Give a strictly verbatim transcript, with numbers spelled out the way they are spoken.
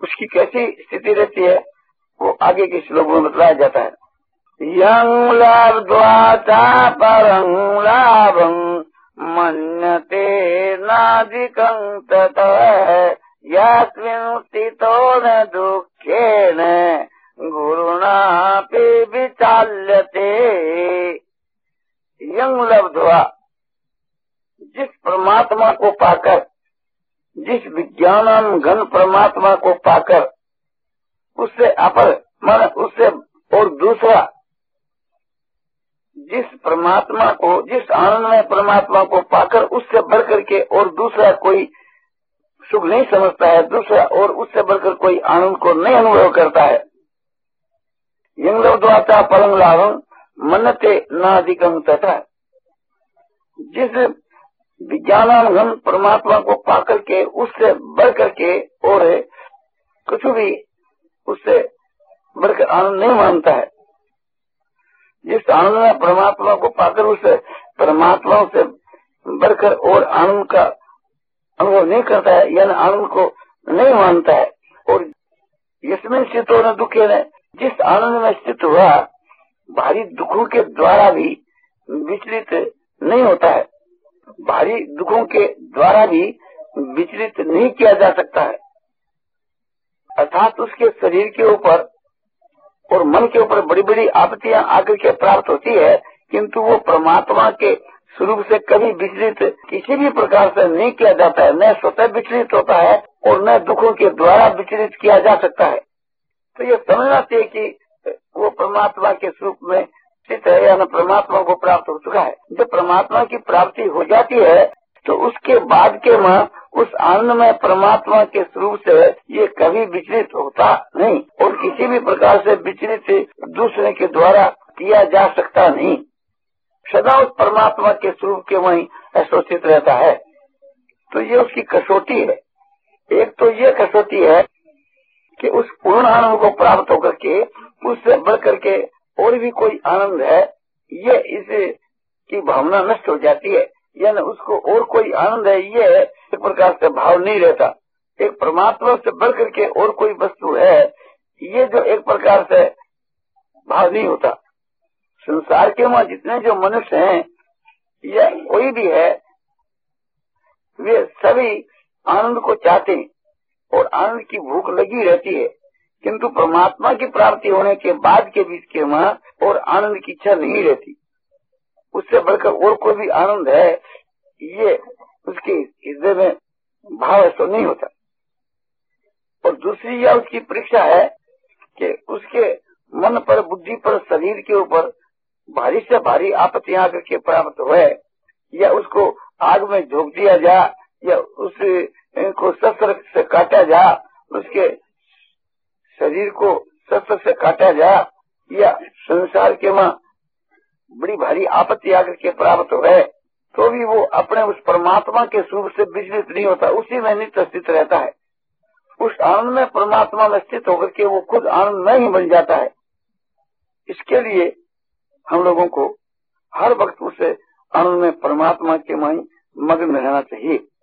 उसकी कैसी स्थिति रहती है वो आगे के श्लोकों में बताया जाता है। यं लब्ध्वा परं लाभं मन्यते नाधिकं ततः यस्मिन् स्थितो न दुःखेन गुरुणापि विचाल्यते। यं लब्ध्वा, जिस परमात्मा को पाकर, जिस विज्ञानम घन परमात्मा को पाकर, उससे अपर मन उससे और दूसरा, जिस परमात्मा को, जिस आनंदमय परमात्मा को पाकर उससे बढ़कर के और दूसरा कोई सुख नहीं समझता है, दूसरा और उससे बढ़कर कोई आनंद को नहीं अनुभव करता है। यं लब्ध्वा परं लाभं मन्यते नाधिकं तथा, जिस विज्ञानानुगम परमात्मा को पाकर के उससे बढ़कर के और कुछ भी उससे बढ़कर आनंद नहीं मानता है, जिस आनंद में परमात्मा को पाकर उसे परमात्मा से बढ़कर और आनंद का अनुभव नहीं करता है, यानी आनंद को नहीं मानता है। और इसमें स्थित होना दुखे ने, जिस आनंद में स्थित हुआ भारी दुखों के द्वारा भी विचलित नहीं होता है, भारी दुखों के द्वारा भी विचलित नहीं किया जा सकता है। अर्थात उसके शरीर के ऊपर और मन के ऊपर बड़ी बड़ी आपत्तियां आकर के प्राप्त होती है, किंतु वो परमात्मा के स्वरूप से कभी विचलित किसी भी प्रकार से नहीं किया जाता है, न स्वतः विचलित होता है और न दुखों के द्वारा विचलित किया जा सकता है। तो ये समझना चाहिए कि वो परमात्मा के स्वरूप में स्थित है या न परमात्मा को प्राप्त हो चुका है। जब परमात्मा की प्राप्ति हो जाती है तो उसके बाद के मां उस आनंद में परमात्मा के स्वरूप से ये कभी विचलित होता नहीं और किसी भी प्रकार से विचलित दूसरे के द्वारा किया जा सकता नहीं, सदा उस परमात्मा के स्वरूप के वहीं एसोसिएट रहता है। तो ये उसकी कसौटी है। एक तो ये कसौटी है कि उस पूर्ण आनंद को प्राप्त होकर के उससे बढ़ करके और भी कोई आनंद है, ये इसे की भावना नष्ट हो जाती है, यानी उसको और कोई आनंद है ये एक प्रकार से भाव नहीं रहता। एक परमात्मा से बढ़ करके और कोई वस्तु है ये जो एक प्रकार से भाव नहीं होता। संसार के वहाँ जितने जो मनुष्य हैं या कोई भी है वे सभी आनंद को चाहते हैं और आनंद की भूख लगी रहती है, किंतु परमात्मा की प्राप्ति होने के बाद के बीच के वहाँ और आनंद की इच्छा नहीं रहती। उससे बढ़कर और कोई भी आनंद है ये उसके हृदय में भाव ऐसा नहीं होता। और दूसरी यह उसकी परीक्षा है कि उसके मन पर, बुद्धि पर, शरीर के ऊपर भारी से भारी आपत्तियां आकर के प्राप्त हुए या उसको आग में झोंक दिया जा या उसको शस्त्र से काटा जा, उसके शरीर को शस्त्र से काटा जा या संसार के मां बड़ी भारी आपत्ति आकर के प्राप्त हो गए तो भी वो अपने उस परमात्मा के स्वरूप से विचलित नहीं होता, उसी में नित्य स्थित रहता है। उस आनंद में परमात्मा में स्थित होकर के वो खुद आनंद में ही बन जाता है। इसके लिए हम लोगों को हर वक्त उसे आनंद में परमात्मा के में मग्न रहना चाहिए।